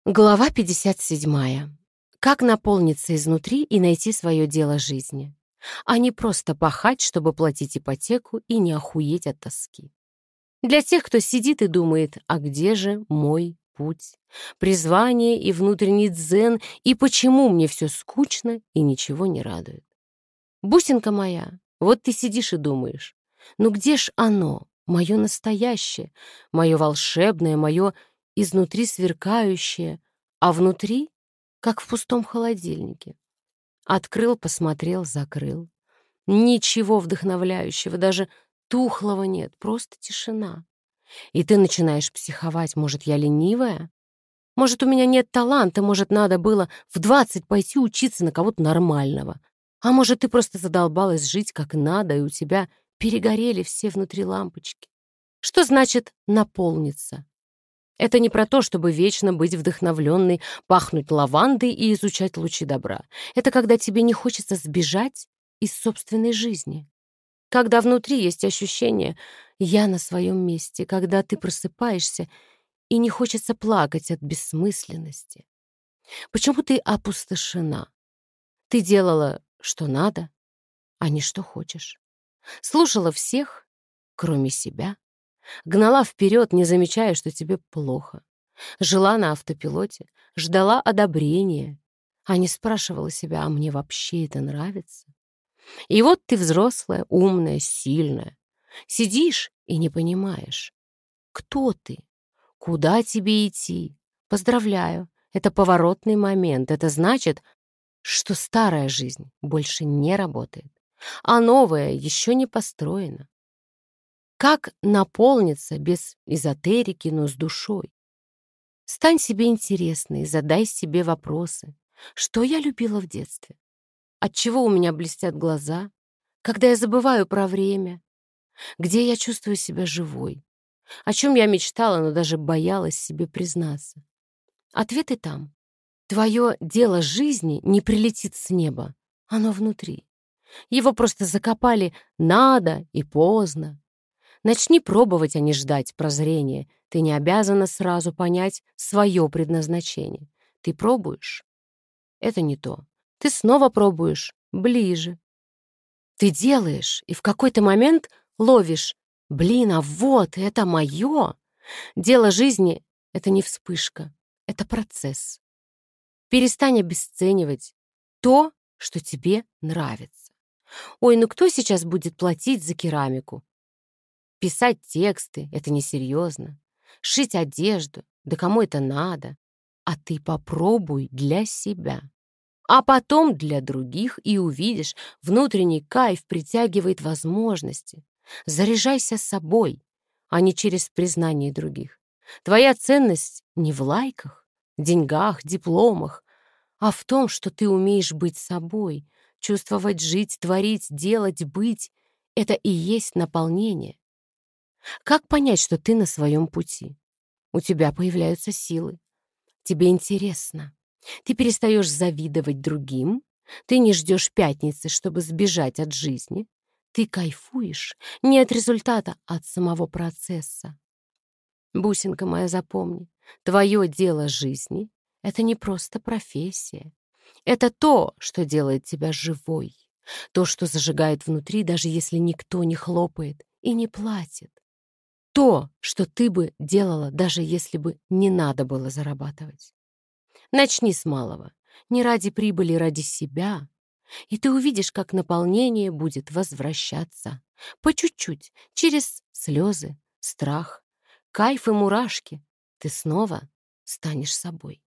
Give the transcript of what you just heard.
Глава 57. Как наполниться изнутри и найти свое дело жизни, а не просто пахать, чтобы платить ипотеку и не охуеть от тоски. Для тех, кто сидит и думает, а где же мой путь, призвание и внутренний дзен, и почему мне все скучно и ничего не радует. Бусинка моя, вот ты сидишь и думаешь, ну где ж оно, мое настоящее, мое волшебное, мое изнутри сверкающее, а внутри, как в пустом холодильнике. Открыл, посмотрел, закрыл. Ничего вдохновляющего, даже тухлого нет, просто тишина. И ты начинаешь психовать, может, я ленивая? Может, у меня нет таланта, может, надо было в 20 пойти учиться на кого-то нормального. А может, ты просто задолбалась жить как надо, и у тебя перегорели все внутри лампочки. Что значит наполниться? Это не про то, чтобы вечно быть вдохновленной, пахнуть лавандой и изучать лучи добра. Это когда тебе не хочется сбежать из собственной жизни. Когда внутри есть ощущение «я на своем месте», когда ты просыпаешься и не хочется плакать от бессмысленности. Почему ты опустошена? Ты делала, что надо, а не что хочешь. Слушала всех, кроме себя. Гнала вперед, не замечая, что тебе плохо. Жила на автопилоте, ждала одобрения, а не спрашивала себя, а мне вообще это нравится? И вот ты взрослая, умная, сильная. Сидишь и не понимаешь, кто ты, куда тебе идти. Поздравляю, это поворотный момент. Это значит, что старая жизнь больше не работает, а новая еще не построена. Как наполниться без эзотерики, но с душой? Стань себе интересной, задай себе вопросы. Что я любила в детстве? Отчего у меня блестят глаза? Когда я забываю про время? Где я чувствую себя живой? О чем я мечтала, но даже боялась себе признаться? Ответы там. Твое дело жизни не прилетит с неба. Оно внутри. Его просто закопали надо и поздно. Начни пробовать, а не ждать прозрения. Ты не обязана сразу понять свое предназначение. Ты пробуешь — это не то. Ты снова пробуешь — ближе. Ты делаешь, и в какой-то момент ловишь. Блин, а вот это мое. Дело жизни — это не вспышка, это процесс. Перестань обесценивать то, что тебе нравится. Ой, ну кто сейчас будет платить за керамику? Писать тексты — это несерьезно. Шить одежду — да кому это надо? А ты попробуй для себя. А потом для других, и увидишь, внутренний кайф притягивает возможности. Заряжайся собой, а не через признание других. Твоя ценность не в лайках, деньгах, дипломах, а в том, что ты умеешь быть собой, чувствовать, жить, творить, делать, быть. Это и есть наполнение. Как понять, что ты на своем пути? У тебя появляются силы. Тебе интересно. Ты перестаешь завидовать другим. Ты не ждешь пятницы, чтобы сбежать от жизни. Ты кайфуешь не от результата, а от самого процесса. Бусинка моя, запомни, твое дело жизни — это не просто профессия. Это то, что делает тебя живой. То, что зажигает внутри, даже если никто не хлопает и не платит. То, что ты бы делала, даже если бы не надо было зарабатывать. Начни с малого, не ради прибыли, ради себя, и ты увидишь, как наполнение будет возвращаться. По чуть-чуть, через слезы, страх, кайф и мурашки. Ты снова станешь собой.